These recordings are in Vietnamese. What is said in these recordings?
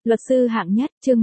Luật sư hạng nhất, chương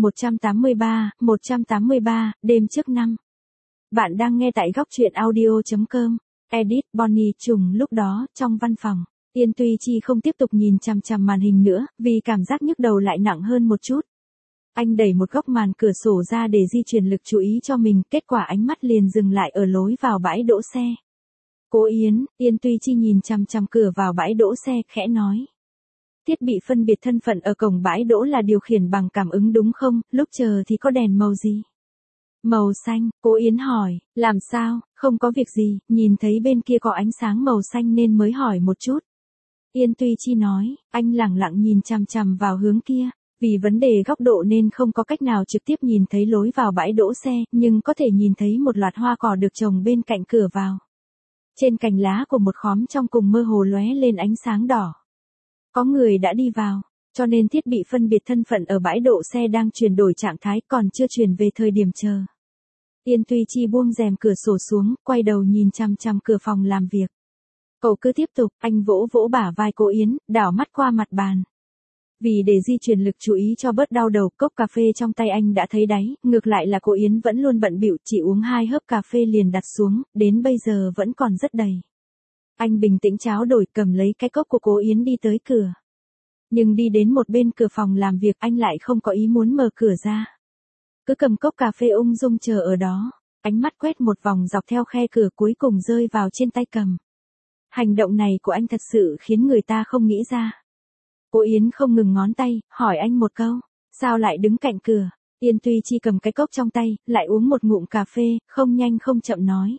183, đêm trước năm. Bạn đang nghe tại góc truyện audio.com. Edit, Bonnie trùng lúc đó, trong văn phòng. Yên Tuy Chi không tiếp tục nhìn chằm chằm màn hình nữa, vì cảm giác nhức đầu lại nặng hơn một chút. Anh đẩy một góc màn cửa sổ ra để di chuyển lực chú ý cho mình, kết quả ánh mắt liền dừng lại ở lối vào bãi đỗ xe. Cố Yến, Yên Tuy Chi nhìn chằm chằm cửa vào bãi đỗ xe, khẽ nói. Thiết bị phân biệt thân phận ở cổng bãi đỗ là điều khiển bằng cảm ứng đúng không, lúc chờ thì có đèn màu gì? Màu xanh, Cố Yến hỏi, làm sao, không có việc gì, nhìn thấy bên kia có ánh sáng màu xanh nên mới hỏi một chút. Yên Tuy Chi nói, anh lẳng lặng nhìn chằm chằm vào hướng kia, vì vấn đề góc độ nên không có cách nào trực tiếp nhìn thấy lối vào bãi đỗ xe, nhưng có thể nhìn thấy một loạt hoa cỏ được trồng bên cạnh cửa vào. Trên cành lá của một khóm trong cùng mơ hồ lóe lên ánh sáng đỏ. Có người đã đi vào, cho nên thiết bị phân biệt thân phận ở bãi đỗ xe đang chuyển đổi trạng thái, còn chưa chuyển về thời điểm chờ. Yên Tuy Chi buông rèm cửa sổ xuống, quay đầu nhìn chằm chằm cửa phòng làm việc. Cậu cứ tiếp tục, anh vỗ vỗ bả vai Cố Yến, đảo mắt qua mặt bàn. Vì để di chuyển lực chú ý cho bớt đau đầu, cốc cà phê trong tay anh đã thấy đáy, ngược lại là Cố Yến vẫn luôn bận bịu, chỉ uống 2 hớp cà phê liền đặt xuống, đến bây giờ vẫn còn rất đầy. Anh bình tĩnh tráo đổi, cầm lấy cái cốc của Cố Yến đi tới cửa. Nhưng đi đến một bên cửa phòng làm việc, anh lại không có ý muốn mở cửa ra. Cứ cầm cốc cà phê ung dung chờ ở đó, ánh mắt quét một vòng dọc theo khe cửa cuối cùng rơi vào trên tay cầm. Hành động này của anh thật sự khiến người ta không nghĩ ra. Cố Yến không ngừng ngón tay, hỏi anh một câu, sao lại đứng cạnh cửa? Yên Tuy Chi cầm cái cốc trong tay, lại uống một ngụm cà phê, không nhanh không chậm nói.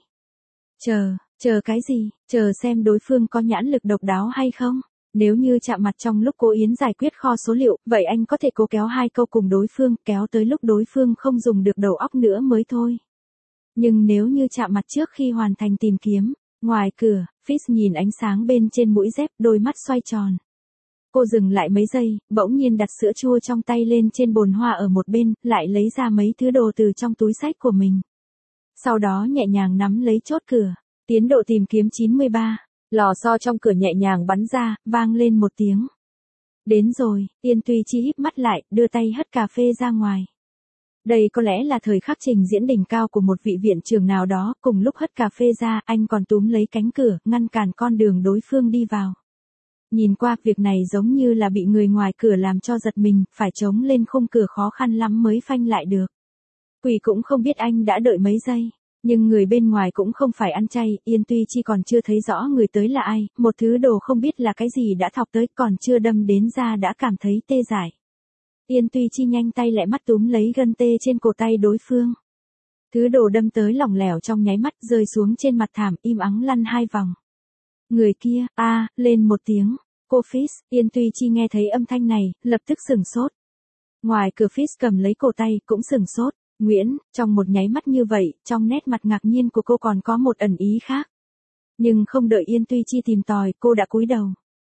Chờ cái gì, chờ xem đối phương có nhãn lực độc đáo hay không? Nếu như chạm mặt trong lúc Cố Yến giải quyết kho số liệu, vậy anh có thể cố kéo 2 câu cùng đối phương, kéo tới lúc đối phương không dùng được đầu óc nữa mới thôi. Nhưng nếu như chạm mặt trước khi hoàn thành tìm kiếm, ngoài cửa, Fitz nhìn ánh sáng bên trên mũi dép, đôi mắt xoay tròn. Cô dừng lại mấy giây, bỗng nhiên đặt sữa chua trong tay lên trên bồn hoa ở một bên, lại lấy ra mấy thứ đồ từ trong túi xách của mình. Sau đó nhẹ nhàng nắm lấy chốt cửa. Tiến độ tìm kiếm 93, lò xo trong cửa nhẹ nhàng bắn ra, vang lên một tiếng. Đến rồi, Yên Tuy Chi híp mắt lại, đưa tay hất cà phê ra ngoài. Đây có lẽ là thời khắc trình diễn đỉnh cao của một vị viện trưởng nào đó, cùng lúc hất cà phê ra, anh còn túm lấy cánh cửa, ngăn cản con đường đối phương đi vào. Nhìn qua, việc này giống như là bị người ngoài cửa làm cho giật mình, phải chống lên khung cửa khó khăn lắm mới phanh lại được. Quỷ cũng không biết anh đã đợi mấy giây. Nhưng người bên ngoài cũng không phải ăn chay, Yên Tuy Chi còn chưa thấy rõ người tới là ai, một thứ đồ không biết là cái gì đã thọc tới, còn chưa đâm đến da đã cảm thấy tê dại. Yên Tuy Chi nhanh tay lẹ mắt túm lấy gân tê trên cổ tay đối phương. Thứ đồ đâm tới lỏng lẻo trong nháy mắt, rơi xuống trên mặt thảm, im ắng lăn 2 vòng. Người kia, lên một tiếng. Cô Fitz, Yên Tuy Chi nghe thấy âm thanh này, lập tức sửng sốt. Ngoài cửa Fitz cầm lấy cổ tay, cũng sửng sốt. Nguyễn, trong một nháy mắt như vậy, trong nét mặt ngạc nhiên của cô còn có một ẩn ý khác. Nhưng không đợi Yên Tuy Chi tìm tòi, cô đã cúi đầu.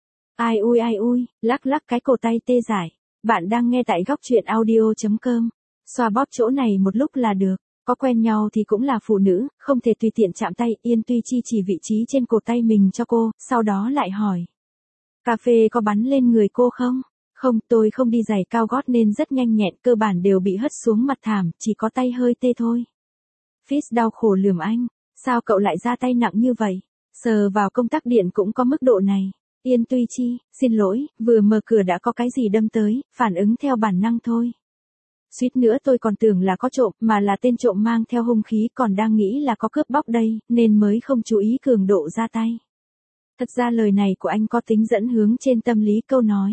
Ai ui, lắc lắc cái cổ tay tê dại. Bạn đang nghe tại góc truyện audio.com. Xoa bóp chỗ này một lúc là được. Có quen nhau thì cũng là phụ nữ, không thể tùy tiện chạm tay. Yên Tuy Chi chỉ vị trí trên cổ tay mình cho cô, sau đó lại hỏi. Cà phê có bắn lên người cô không? Không, tôi không đi giày cao gót nên rất nhanh nhẹn, cơ bản đều bị hất xuống mặt thảm, chỉ có tay hơi tê thôi. Fitz đau khổ lườm anh, sao cậu lại ra tay nặng như vậy? Sờ vào công tắc điện cũng có mức độ này. Yên Tuy Chi, xin lỗi, vừa mở cửa đã có cái gì đâm tới, phản ứng theo bản năng thôi. Suýt nữa tôi còn tưởng là có trộm, mà là tên trộm mang theo hung khí, còn đang nghĩ là có cướp bóc đây, nên mới không chú ý cường độ ra tay. Thật ra lời này của anh có tính dẫn hướng trên tâm lý câu nói.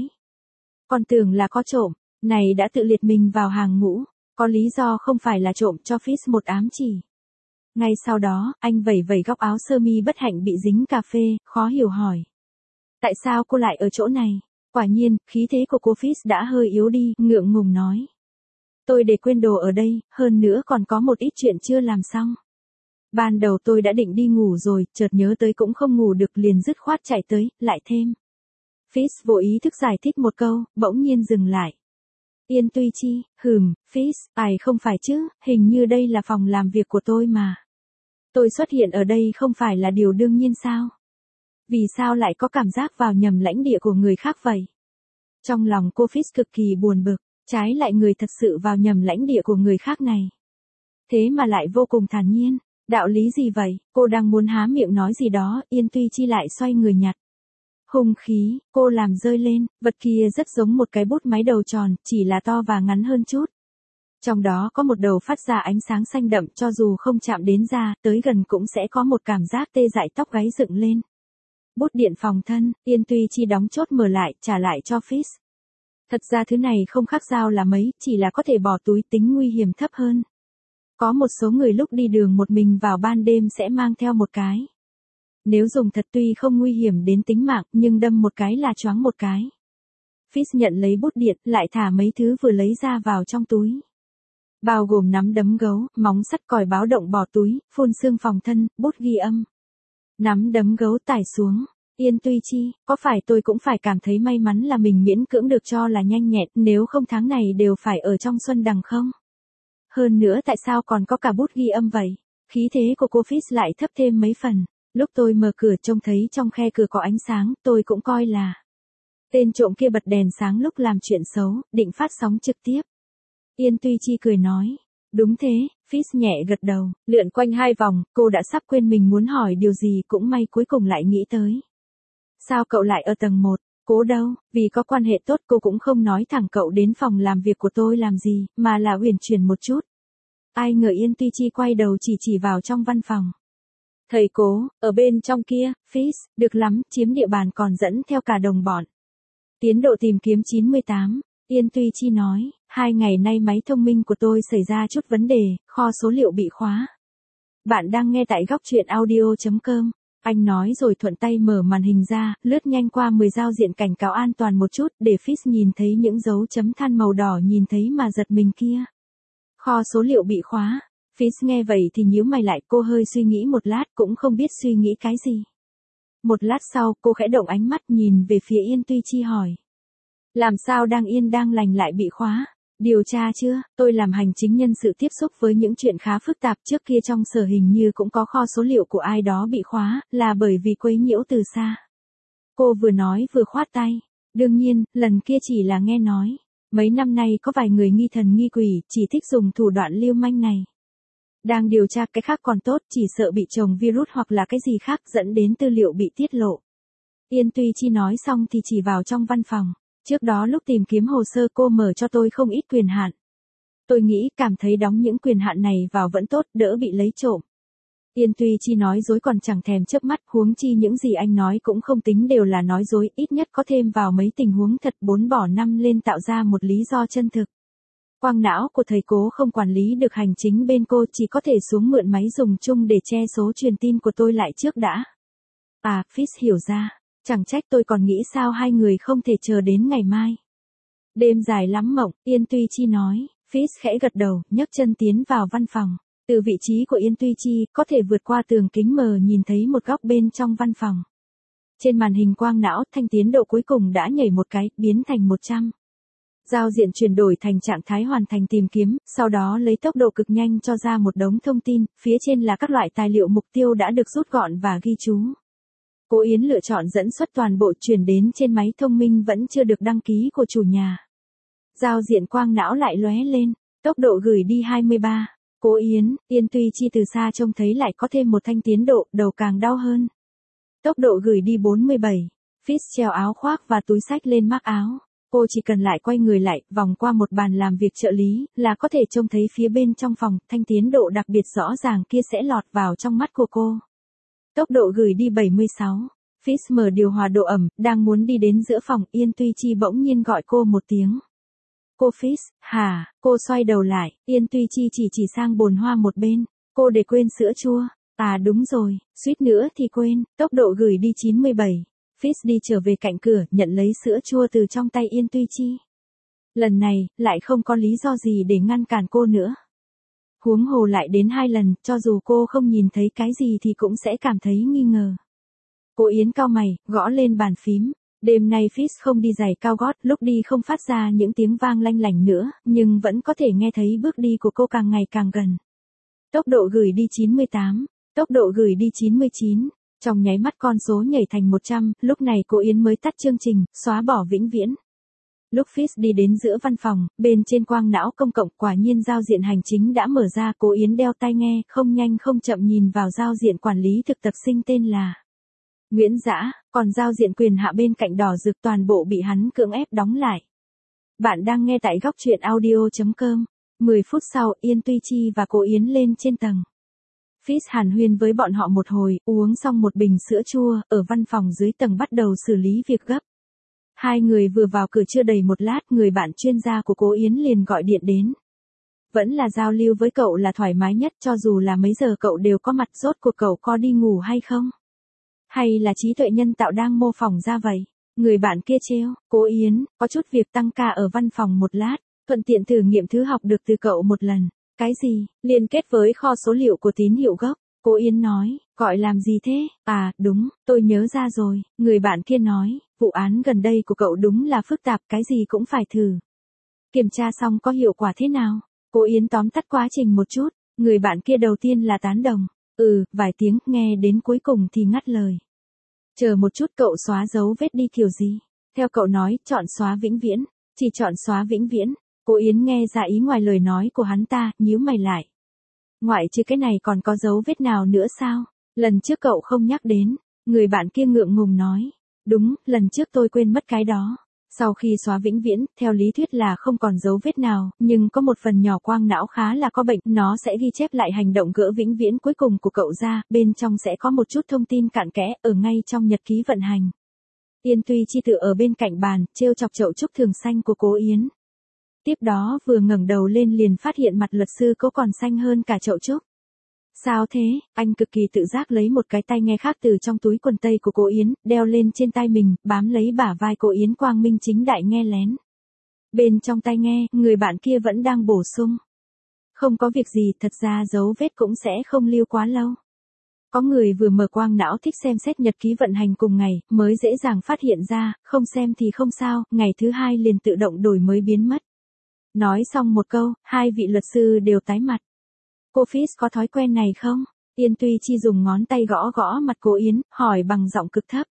Còn tưởng là có trộm, này đã tự liệt mình vào hàng ngũ, có lý do không phải là trộm cho Fitz một ám chỉ. Ngay sau đó, anh vẩy vẩy góc áo sơ mi bất hạnh bị dính cà phê, khó hiểu hỏi. Tại sao cô lại ở chỗ này? Quả nhiên, khí thế của cô Fitz đã hơi yếu đi, ngượng ngùng nói. Tôi để quên đồ ở đây, hơn nữa còn có một ít chuyện chưa làm xong. Ban đầu tôi đã định đi ngủ rồi, chợt nhớ tới cũng không ngủ được liền dứt khoát chạy tới, lại thêm. Fitz vô ý thức giải thích một câu, bỗng nhiên dừng lại. Yên Tuy Chi, Fitz, không phải chứ, hình như đây là phòng làm việc của tôi mà. Tôi xuất hiện ở đây không phải là điều đương nhiên sao? Vì sao lại có cảm giác vào nhầm lãnh địa của người khác vậy? Trong lòng cô Fitz cực kỳ buồn bực, Trái lại người thật sự vào nhầm lãnh địa của người khác này. Thế mà lại vô cùng thản nhiên. Đạo lý gì vậy? Cô đang muốn há miệng nói gì đó, Yên Tuy Chi lại xoay người nhặt. Hung khí, cô làm rơi lên, vật kia rất giống một cái bút máy đầu tròn, chỉ là to và ngắn hơn chút. Trong đó có một đầu phát ra ánh sáng xanh đậm, cho dù không chạm đến da, tới gần cũng sẽ có một cảm giác tê dại tóc gáy dựng lên. Bút điện phòng thân, Yên Tuy Chi đóng chốt mở lại, trả lại cho Fizz. Thật ra thứ này không khác dao là mấy, chỉ là có thể bỏ túi, tính nguy hiểm thấp hơn. Có một số người lúc đi đường một mình vào ban đêm sẽ mang theo một cái. Nếu dùng thật tuy không nguy hiểm đến tính mạng, nhưng đâm một cái là choáng một cái. Fizz nhận lấy bút điện, lại thả mấy thứ vừa lấy ra vào trong túi. Bao gồm nắm đấm gấu, móng sắt, còi báo động bỏ túi, phun sương phòng thân, bút ghi âm. Nắm đấm gấu tải xuống. Yên Tuy Chi, có phải tôi cũng phải cảm thấy may mắn là mình miễn cưỡng được cho là nhanh nhẹn, nếu không tháng này đều phải ở trong Xuân Đằng không? Hơn nữa tại sao còn có cả bút ghi âm vậy? Khí thế của cô Fizz lại thấp thêm mấy phần. Lúc tôi mở cửa trông thấy trong khe cửa có ánh sáng, tôi cũng coi là tên trộm kia bật đèn sáng lúc làm chuyện xấu, định phát sóng trực tiếp. Yên Tuy Chi cười nói. Đúng thế, Fizz nhẹ gật đầu, lượn quanh 2 vòng, cô đã sắp quên mình muốn hỏi điều gì, cũng may cuối cùng lại nghĩ tới. Sao cậu lại ở tầng 1? Cố đâu, vì có quan hệ tốt cô cũng không nói thẳng cậu đến phòng làm việc của tôi làm gì, mà là uyển chuyển một chút. Ai ngờ Yên Tuy Chi quay đầu chỉ vào trong văn phòng. Thầy Cố, ở bên trong kia, Fizz, được lắm, chiếm địa bàn còn dẫn theo cả đồng bọn. Tiến độ tìm kiếm 98, Yên Tuy Chi nói, 2 ngày nay máy thông minh của tôi xảy ra chút vấn đề, kho số liệu bị khóa. Bạn đang nghe tại góc truyện audio.com. Anh nói rồi thuận tay mở màn hình ra, lướt nhanh qua 10 giao diện cảnh cáo an toàn một chút, để Fizz nhìn thấy những dấu chấm than màu đỏ nhìn thấy mà giật mình kia. Kho số liệu bị khóa. Fizz nghe vậy thì nhíu mày lại, cô hơi suy nghĩ một lát cũng không biết suy nghĩ cái gì. Một lát sau, cô khẽ động ánh mắt nhìn về phía Yên Tuy Chi hỏi. Làm sao đang yên đang lành lại bị khóa? Điều tra chưa? Tôi làm hành chính nhân sự tiếp xúc với những chuyện khá phức tạp, trước kia trong sở hình như cũng có kho số liệu của ai đó bị khóa, là bởi vì quấy nhiễu từ xa. Cô vừa nói vừa khoát tay. Đương nhiên, lần kia chỉ là nghe nói. Mấy năm nay có vài người nghi thần nghi quỷ, chỉ thích dùng thủ đoạn lưu manh này. Đang điều tra, cái khác còn tốt, chỉ sợ bị trồng virus hoặc là cái gì khác dẫn đến tư liệu bị tiết lộ. Yên Tuy Chi nói xong thì chỉ vào trong văn phòng. Trước đó lúc tìm kiếm hồ sơ cô mở cho tôi không ít quyền hạn. Tôi nghĩ cảm thấy đóng những quyền hạn này vào vẫn tốt, đỡ bị lấy trộm. Yên Tuy Chi nói dối còn chẳng thèm chớp mắt, huống chi những gì anh nói cũng không tính đều là nói dối, ít nhất có thêm vào mấy tình huống thật 4 bỏ 5 lên tạo ra một lý do chân thực. Quang não của thầy Cố không quản lý được hành chính bên cô, chỉ có thể xuống mượn máy dùng chung để che số truyền tin của tôi lại trước đã. À, Fizz hiểu ra. Chẳng trách tôi còn nghĩ sao hai người không thể chờ đến ngày mai. Đêm dài lắm mộng, Yên Tuy Chi nói. Fizz khẽ gật đầu, nhấc chân tiến vào văn phòng. Từ vị trí của Yên Tuy Chi, có thể vượt qua tường kính mờ nhìn thấy một góc bên trong văn phòng. Trên màn hình quang não, thanh tiến độ cuối cùng đã nhảy một cái, biến thành 100. Giao diện chuyển đổi thành trạng thái hoàn thành tìm kiếm, sau đó lấy tốc độ cực nhanh cho ra một đống thông tin, phía trên là các loại tài liệu mục tiêu đã được rút gọn và ghi chú. Cố Yến lựa chọn dẫn xuất toàn bộ chuyển đến trên máy thông minh vẫn chưa được đăng ký của chủ nhà. Giao diện quang não lại lóe lên, tốc độ gửi đi 23. Cố Yến, Yên Tuy Chi từ xa trông thấy lại có thêm một thanh tiến độ, đầu càng đau hơn. Tốc độ gửi đi 47. Fizz treo áo khoác và túi xách lên mác áo. Cô chỉ cần lại quay người lại, vòng qua một bàn làm việc trợ lý, là có thể trông thấy phía bên trong phòng, thanh tiến độ đặc biệt rõ ràng kia sẽ lọt vào trong mắt của cô. Tốc độ gửi đi 76. Fizz mở điều hòa độ ẩm, đang muốn đi đến giữa phòng, Yên Tuy Chi bỗng nhiên gọi cô một tiếng. Cô Fizz, hả? Cô xoay đầu lại, Yên Tuy Chi chỉ sang bồn hoa một bên. Cô để quên sữa chua. À đúng rồi, suýt nữa thì quên, tốc độ gửi đi 97. Fizz đi trở về cạnh cửa, nhận lấy sữa chua từ trong tay Yên Tuy Chi. Lần này, lại không có lý do gì để ngăn cản cô nữa. Huống hồ lại đến 2 lần, cho dù cô không nhìn thấy cái gì thì cũng sẽ cảm thấy nghi ngờ. Cố Yến cau mày, gõ lên bàn phím. Đêm nay Fizz không đi giày cao gót, lúc đi không phát ra những tiếng vang lanh lảnh nữa, nhưng vẫn có thể nghe thấy bước đi của cô càng ngày càng gần. Tốc độ gửi đi 98, tốc độ gửi đi 99. Trong nháy mắt con số nhảy thành 100, lúc này cô Yến mới tắt chương trình, xóa bỏ vĩnh viễn. Lúc Fizz đi đến giữa văn phòng, bên trên quang não công cộng quả nhiên giao diện hành chính đã mở ra. Cố Yến đeo tai nghe, không nhanh không chậm nhìn vào giao diện quản lý thực tập sinh tên là Nguyễn Dã, còn giao diện quyền hạ bên cạnh đỏ rực toàn bộ bị hắn cưỡng ép đóng lại. Bạn đang nghe tại góc truyện audio.com. 10 phút sau, Yên Tuy Chi và Cố Yến lên trên tầng. Fizz hàn huyên với bọn họ một hồi, uống xong một bình sữa chua, ở văn phòng dưới tầng bắt đầu xử lý việc gấp. Hai người vừa vào cửa chưa đầy một lát, người bạn chuyên gia của Cố Yến liền gọi điện đến. Vẫn là giao lưu với cậu là thoải mái nhất, cho dù là mấy giờ cậu đều có mặt. Rốt cuộc cậu có đi ngủ hay không? Hay là trí tuệ nhân tạo đang mô phỏng ra vậy? Người bạn kia trêu. Cố Yến, có chút việc tăng ca ở văn phòng một lát, thuận tiện thử nghiệm thứ học được từ cậu một lần. Cái gì? Liên kết với kho số liệu của tín hiệu gốc. Cố Yến nói, gọi làm gì thế? À, đúng, tôi nhớ ra rồi. Người bạn kia nói, vụ án gần đây của cậu đúng là phức tạp, cái gì cũng phải thử. Kiểm tra xong có hiệu quả thế nào? Cố Yến tóm tắt quá trình một chút. Người bạn kia đầu tiên là tán đồng. Vài tiếng, nghe đến cuối cùng thì ngắt lời. Chờ một chút, cậu xóa dấu vết đi kiểu gì? Theo cậu nói, chọn xóa vĩnh viễn. Chỉ chọn xóa vĩnh viễn. Cố Yến nghe ra ý ngoài lời nói của hắn ta, nhíu mày lại. Ngoại trừ cái này còn có dấu vết nào nữa sao? Lần trước cậu không nhắc đến. Người bạn kia ngượng ngùng nói. Đúng, lần trước tôi quên mất cái đó. Sau khi xóa vĩnh viễn, theo lý thuyết là không còn dấu vết nào, nhưng có một phần nhỏ quang não khá là có bệnh, nó sẽ ghi chép lại hành động gỡ vĩnh viễn cuối cùng của cậu ra, bên trong sẽ có một chút thông tin cặn kẽ, ở ngay trong nhật ký vận hành. Yên Tuy Chi tự ở bên cạnh bàn, trêu chọc chậu trúc thường xanh của Cố Yến. Tiếp đó vừa ngẩng đầu lên liền phát hiện mặt luật sư Cố còn xanh hơn cả chậu trúc. Sao thế? Anh cực kỳ tự giác lấy một cái tai nghe khác từ trong túi quần tây của Cố Yến, đeo lên trên tai mình, bám lấy bả vai Cố Yến quang minh chính đại nghe lén. Bên trong tai nghe, người bạn kia vẫn đang bổ sung. Không có việc gì, thật ra dấu vết cũng sẽ không lưu quá lâu. Có người vừa mở quang não thích xem xét nhật ký vận hành cùng ngày, mới dễ dàng phát hiện ra, không xem thì không sao, ngày thứ hai liền tự động đổi mới biến mất. Nói xong một câu, hai vị luật sư đều tái mặt. Cô Fizz có thói quen này không? Yên Tuy Chi dùng ngón tay gõ gõ mặt Cố Yến, hỏi bằng giọng cực thấp.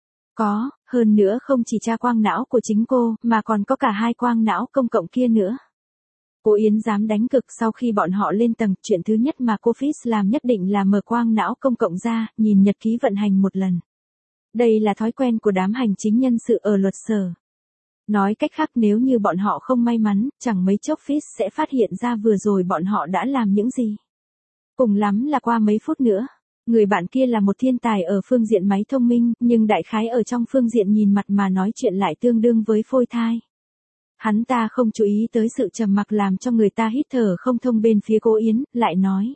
Có, hơn nữa không chỉ tra quang não của chính cô, mà còn có cả hai quang não công cộng kia nữa. Cố Yến dám đánh cực. Sau khi bọn họ lên tầng, chuyện thứ nhất mà cô Fizz làm nhất định là mở quang não công cộng ra, nhìn nhật ký vận hành một lần. Đây là thói quen của đám hành chính nhân sự ở luật sở. Nói cách khác, nếu như bọn họ không may mắn, chẳng mấy chốc Fizz sẽ phát hiện ra vừa rồi bọn họ đã làm những gì. Cùng lắm là qua mấy phút nữa. Người bạn kia là một thiên tài ở phương diện máy thông minh, nhưng đại khái ở trong phương diện nhìn mặt mà nói chuyện lại tương đương với phôi thai. Hắn ta không chú ý tới sự trầm mặc làm cho người ta hít thở không thông bên phía Cố Yến, lại nói.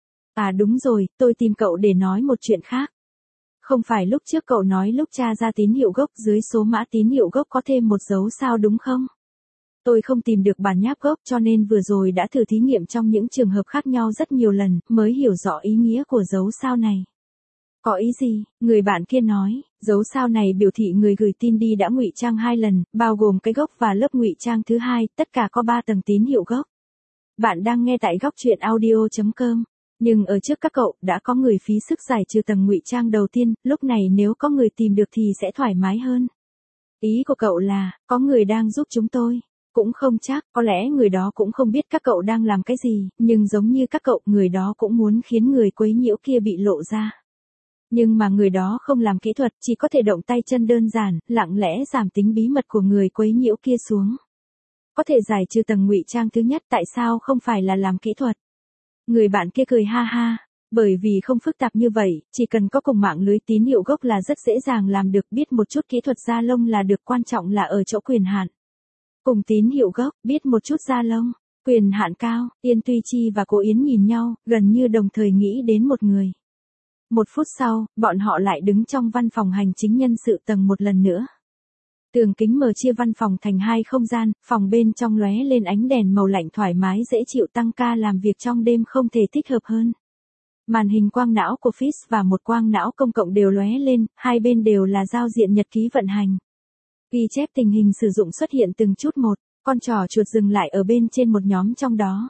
À đúng rồi, tôi tìm cậu để nói một chuyện khác. Không phải lúc trước cậu nói lúc tra ra tín hiệu gốc dưới số mã tín hiệu gốc có thêm một dấu sao đúng không? Tôi không tìm được bản nháp gốc cho nên vừa rồi đã thử thí nghiệm trong những trường hợp khác nhau rất nhiều lần, mới hiểu rõ ý nghĩa của dấu sao này. Có ý gì? Người bạn kia nói, dấu sao này biểu thị người gửi tin đi đã ngụy trang 2 lần, bao gồm cái gốc và lớp ngụy trang thứ hai, tất cả có 3 tầng tín hiệu gốc. Bạn đang nghe tại góc truyện audio.com. Nhưng ở trước các cậu, đã có người phí sức giải trừ tầng ngụy trang đầu tiên, lúc này nếu có người tìm được thì sẽ thoải mái hơn. Ý của cậu là, có người đang giúp chúng tôi. Cũng không chắc, có lẽ người đó cũng không biết các cậu đang làm cái gì, nhưng giống như các cậu, người đó cũng muốn khiến người quấy nhiễu kia bị lộ ra. Nhưng mà người đó không làm kỹ thuật, chỉ có thể động tay chân đơn giản, lặng lẽ giảm tính bí mật của người quấy nhiễu kia xuống. Có thể giải trừ tầng ngụy trang thứ nhất, tại sao không phải là làm kỹ thuật? Người bạn kia cười ha ha, bởi vì không phức tạp như vậy, chỉ cần có cùng mạng lưới tín hiệu gốc là rất dễ dàng làm được, biết một chút kỹ thuật da lông là được, quan trọng là ở chỗ quyền hạn. Cùng tín hiệu gốc, biết một chút da lông, quyền hạn cao. Yên Tuy Chi và Cố Yến nhìn nhau, gần như đồng thời nghĩ đến một người. Một phút sau, bọn họ lại đứng trong văn phòng hành chính nhân sự tầng một lần nữa. Tường kính mở chia văn phòng thành hai không gian, phòng bên trong lóe lên ánh đèn màu lạnh thoải mái dễ chịu, tăng ca làm việc trong đêm không thể thích hợp hơn. Màn hình quang não của Fizz và một quang não công cộng đều lóe lên, hai bên đều là giao diện nhật ký vận hành. Ghi chép tình hình sử dụng xuất hiện từng chút một, con trỏ chuột dừng lại ở bên trên một nhóm trong đó.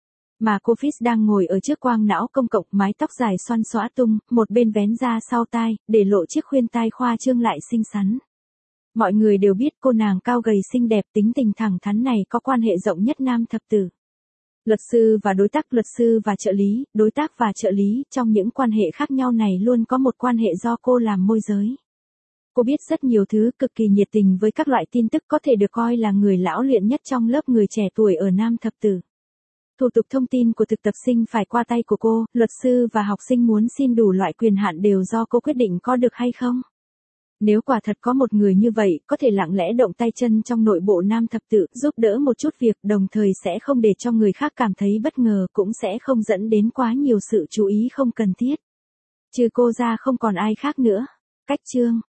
Mà cô Fizz đang ngồi ở trước quang não công cộng, mái tóc dài xoăn xõa tung, một bên vén ra sau tai, để lộ chiếc khuyên tai khoa trương lại xinh xắn. Mọi người đều biết cô nàng cao gầy xinh đẹp tính tình thẳng thắn này có quan hệ rộng nhất nam thập tử. Luật sư và đối tác, luật sư và trợ lý, đối tác và trợ lý, trong những quan hệ khác nhau này luôn có một quan hệ do cô làm môi giới. Cô biết rất nhiều thứ, cực kỳ nhiệt tình với các loại tin tức, có thể được coi là người lão luyện nhất trong lớp người trẻ tuổi ở Nam Thập Tử. Thủ tục thông tin của thực tập sinh phải qua tay của cô, luật sư và học sinh muốn xin đủ loại quyền hạn đều do cô quyết định có được hay không. Nếu quả thật có một người như vậy, có thể lặng lẽ động tay chân trong nội bộ Nam Thập Tự, giúp đỡ một chút việc, đồng thời sẽ không để cho người khác cảm thấy bất ngờ, cũng sẽ không dẫn đến quá nhiều sự chú ý không cần thiết. Trừ cô ra không còn ai khác nữa. Cách chương